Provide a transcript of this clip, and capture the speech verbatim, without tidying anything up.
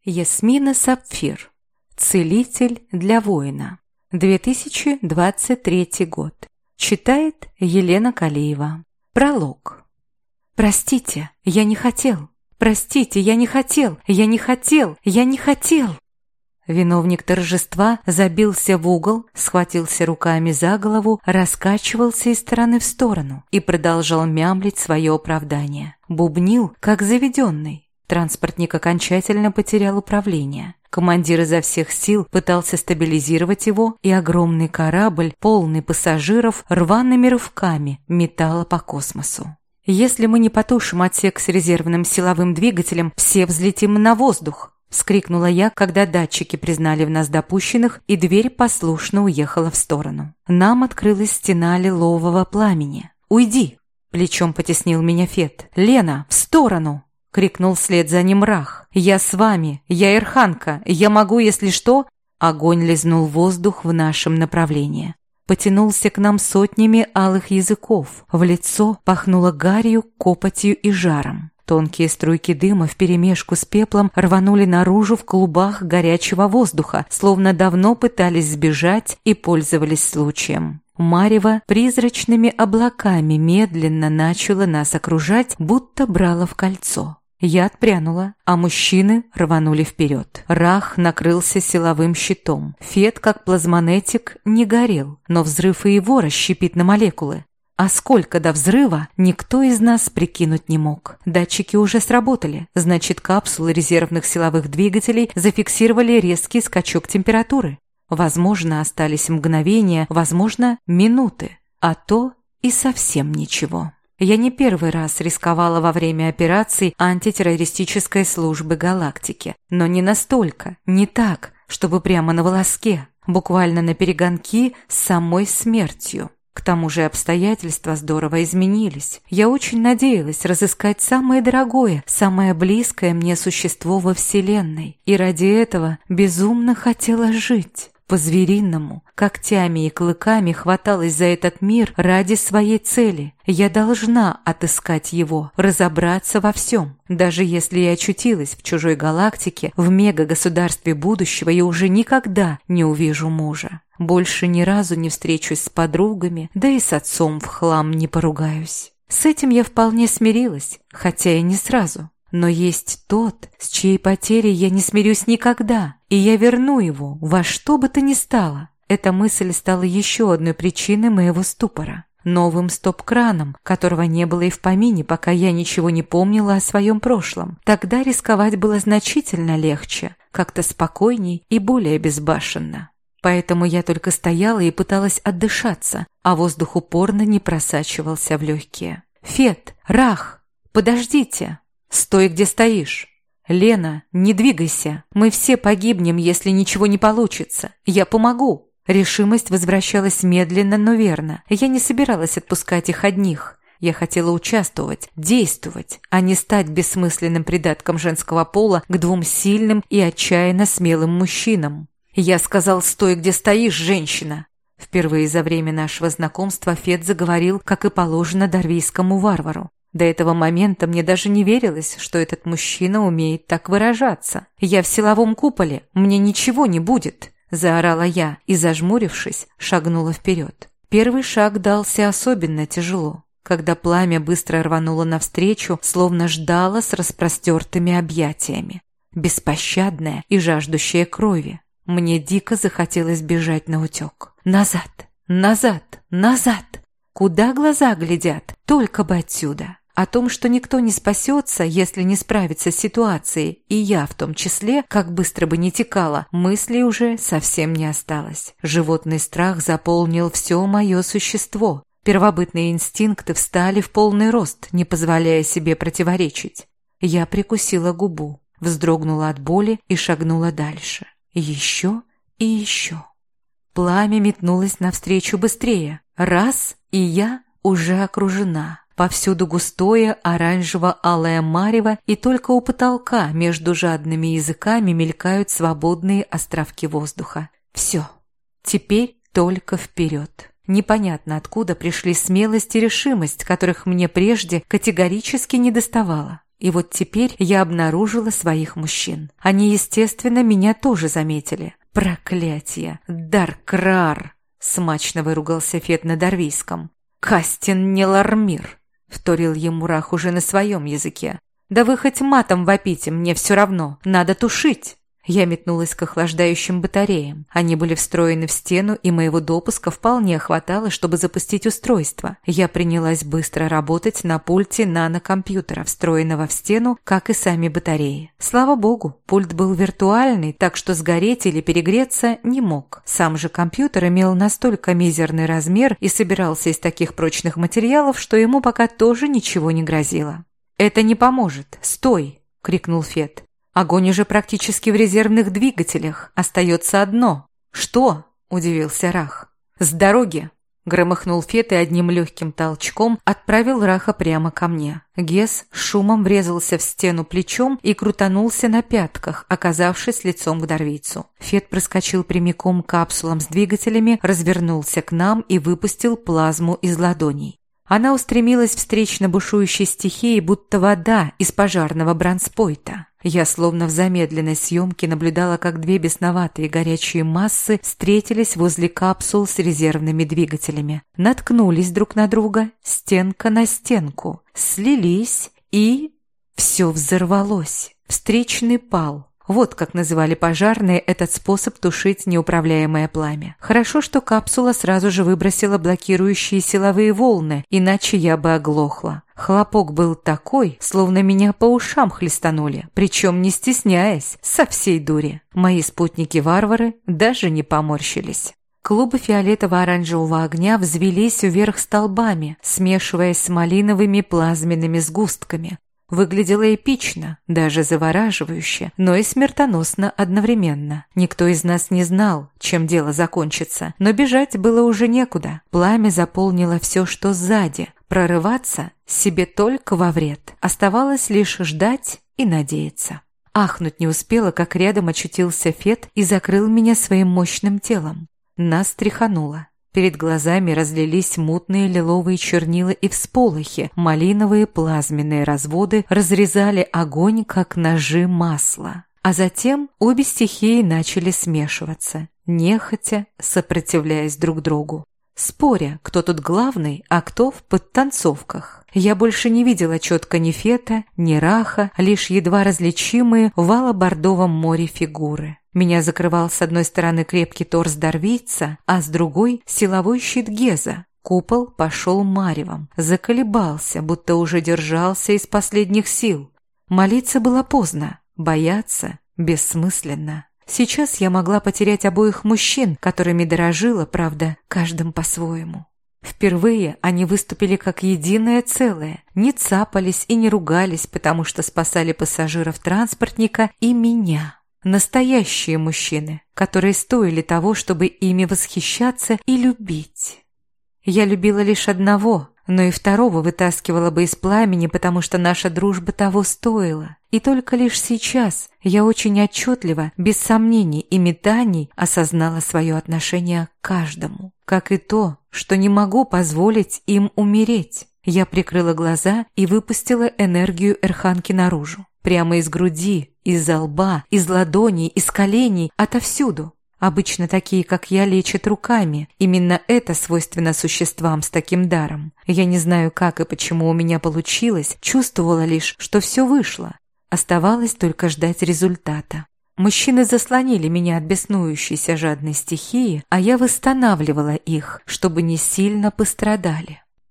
Ясмина Сапфир. Целитель для воина. две тысячи двадцать третий год. Читает Елена Калиева. Пролог. Простите, я не хотел. Простите, я не хотел. Я не хотел. Я не хотел. Виновник торжества забился в угол, схватился руками за голову, раскачивался из стороны в сторону и продолжал мямлить свое оправдание. Бубнил, как заведенный. Транспортник окончательно потерял управление. Командир изо всех сил пытался стабилизировать его, и огромный корабль, полный пассажиров, рваными рывками метало по космосу. «Если мы не потушим отсек с резервным силовым двигателем, все взлетим на воздух!» — вскрикнула я, когда датчики признали в нас допущенных, и дверь послушно уехала в сторону. Нам открылась стена лилового пламени. «Уйди!» — плечом потеснил меня Фет. «Лена, в сторону!» — крикнул вслед за ним Рах. «Я с вами! Я Эрханка! Я могу, если что...» Огонь лизнул воздух в нашем направлении. Потянулся к нам сотнями алых языков. В лицо пахнуло гарью, копотью и жаром. Тонкие струйки дыма вперемешку с пеплом рванули наружу в клубах горячего воздуха, словно давно пытались сбежать и пользовались случаем. Марево призрачными облаками медленно начало нас окружать, будто брало в кольцо. Я отпрянула, а мужчины рванули вперед. Рах накрылся силовым щитом. Фет, как плазмонетик, не горел, но взрыв и его расщепит на молекулы. А сколько до взрыва, никто из нас прикинуть не мог. Датчики уже сработали, значит, капсулы резервных силовых двигателей зафиксировали резкий скачок температуры. Возможно, остались мгновения, возможно, минуты, а то и совсем ничего. Я не первый раз рисковала во время операций антитеррористической службы галактики, но не настолько, не так, чтобы прямо на волоске, буквально на перегонки с самой смертью. К тому же обстоятельства здорово изменились. Я очень надеялась разыскать самое дорогое, самое близкое мне существо во Вселенной, и ради этого безумно хотела жить. По-звериному, когтями и клыками хваталась за этот мир ради своей цели. Я должна отыскать его, разобраться во всем. Даже если я очутилась в чужой галактике, в мегагосударстве будущего, я уже никогда не увижу мужа. Больше ни разу не встречусь с подругами, да и с отцом в хлам не поругаюсь. С этим я вполне смирилась, хотя и не сразу. Но есть тот, с чьей потерей я не смирюсь никогда, и я верну его во что бы то ни стало. Эта мысль стала еще одной причиной моего ступора. Новым стоп-краном, которого не было и в помине, пока я ничего не помнила о своем прошлом. Тогда рисковать было значительно легче, как-то спокойней и более безбашенно. Поэтому я только стояла и пыталась отдышаться, а воздух упорно не просачивался в легкие. «Фет! Рах! Подождите!» «Стой, где стоишь! Лена, не двигайся! Мы все погибнем, если ничего не получится! Я помогу!» Решимость возвращалась медленно, но верно. Я не собиралась отпускать их одних. Я хотела участвовать, действовать, а не стать бессмысленным придатком женского пола к двум сильным и отчаянно смелым мужчинам. «Я сказал, стой, где стоишь, женщина!» Впервые за время нашего знакомства Фет заговорил, как и положено дарвийскому варвару. До этого момента мне даже не верилось, что этот мужчина умеет так выражаться. «Я в силовом куполе, мне ничего не будет!» – заорала я и, зажмурившись, шагнула вперед. Первый шаг дался особенно тяжело, когда пламя быстро рвануло навстречу, словно ждало с распростертыми объятиями. Беспощадное и жаждущее крови. Мне дико захотелось бежать наутек. Назад, назад, назад! Куда глаза глядят? Только бы отсюда. О том, что никто не спасется, если не справится с ситуацией, и я в том числе, как быстро бы ни текала, мыслей уже совсем не осталось. Животный страх заполнил все мое существо. Первобытные инстинкты встали в полный рост, не позволяя себе противоречить. Я прикусила губу, вздрогнула от боли и шагнула дальше. Еще и еще. Пламя метнулось навстречу быстрее. Раз, и я уже окружена. Повсюду густое оранжево-алое марево, и только у потолка между жадными языками мелькают свободные островки воздуха. Все. Теперь только вперед. Непонятно, откуда пришли смелость и решимость, которых мне прежде категорически недоставало. И вот теперь я обнаружила своих мужчин. Они, естественно, меня тоже заметили. Проклятие! Даркрар! Смачно выругался Фет на дарвийском. Кастин Нелармир! Вторил ему Рах уже на своем языке. Да вы хоть матом вопите, мне все равно. Надо тушить! Я метнулась к охлаждающим батареям. Они были встроены в стену, и моего допуска вполне хватало, чтобы запустить устройство. Я принялась быстро работать на пульте нанокомпьютера, встроенного в стену, как и сами батареи. Слава богу, пульт был виртуальный, так что сгореть или перегреться не мог. Сам же компьютер имел настолько мизерный размер и собирался из таких прочных материалов, что ему пока тоже ничего не грозило. «Это не поможет! Стой!» — крикнул Фет. «Огонь уже практически в резервных двигателях. Остается одно». «Что?» – удивился Рах. «С дороги!» – громыхнул Фет и одним легким толчком отправил Раха прямо ко мне. Гес шумом врезался в стену плечом и крутанулся на пятках, оказавшись лицом к дарвийцу. Фет проскочил прямиком к капсулам с двигателями, развернулся к нам и выпустил плазму из ладоней. Она устремилась встречно бушующей стихии, будто вода из пожарного бронспойта. Я словно в замедленной съемке наблюдала, как две бесноватые горячие массы встретились возле капсул с резервными двигателями. Наткнулись друг на друга, стенка на стенку, слились и... все взорвалось. Встречный пал. Вот как называли пожарные этот способ тушить неуправляемое пламя. Хорошо, что капсула сразу же выбросила блокирующие силовые волны, иначе я бы оглохла. Хлопок был такой, словно меня по ушам хлестанули, причем не стесняясь, со всей дури. Мои спутники-варвары даже не поморщились. Клубы фиолетово-оранжевого огня взвелись вверх столбами, смешиваясь с малиновыми плазменными сгустками. Выглядело эпично, даже завораживающе, но и смертоносно одновременно. Никто из нас не знал, чем дело закончится, но бежать было уже некуда. Пламя заполнило все, что сзади. Прорываться себе только во вред. Оставалось лишь ждать и надеяться. Ахнуть не успела, как рядом очутился Фет и закрыл меня своим мощным телом. Нас тряхануло. Перед глазами разлились мутные лиловые чернила и всполохи, малиновые плазменные разводы разрезали огонь, как ножи масла. А затем обе стихии начали смешиваться, нехотя сопротивляясь друг другу. Споря, кто тут главный, а кто в подтанцовках. Я больше не видела четко ни Фета, ни Раха, лишь едва различимые в ало-бордовом море фигуры. Меня закрывал с одной стороны крепкий торс дарвийца, а с другой – силовой щит Геза. Купол пошел маревом, заколебался, будто уже держался из последних сил. Молиться было поздно, бояться бессмысленно. Сейчас я могла потерять обоих мужчин, которыми дорожила, правда, каждым по-своему. Впервые они выступили как единое целое, не цапались и не ругались, потому что спасали пассажиров транспортника и меня. Настоящие мужчины, которые стоили того, чтобы ими восхищаться и любить. Я любила лишь одного, но и второго вытаскивала бы из пламени, потому что наша дружба того стоила. И только лишь сейчас я очень отчетливо, без сомнений и метаний, осознала свое отношение к каждому, как и то, что не могу позволить им умереть. Я прикрыла глаза и выпустила энергию Эрханки наружу. Прямо из груди, из-за лба, из ладоней, из коленей, отовсюду. Обычно такие, как я, лечат руками. Именно это свойственно существам с таким даром. Я не знаю, как и почему у меня получилось, чувствовала лишь, что все вышло. Оставалось только ждать результата. Мужчины заслонили меня от беснующейся жадной стихии, а я восстанавливала их, чтобы не сильно пострадали.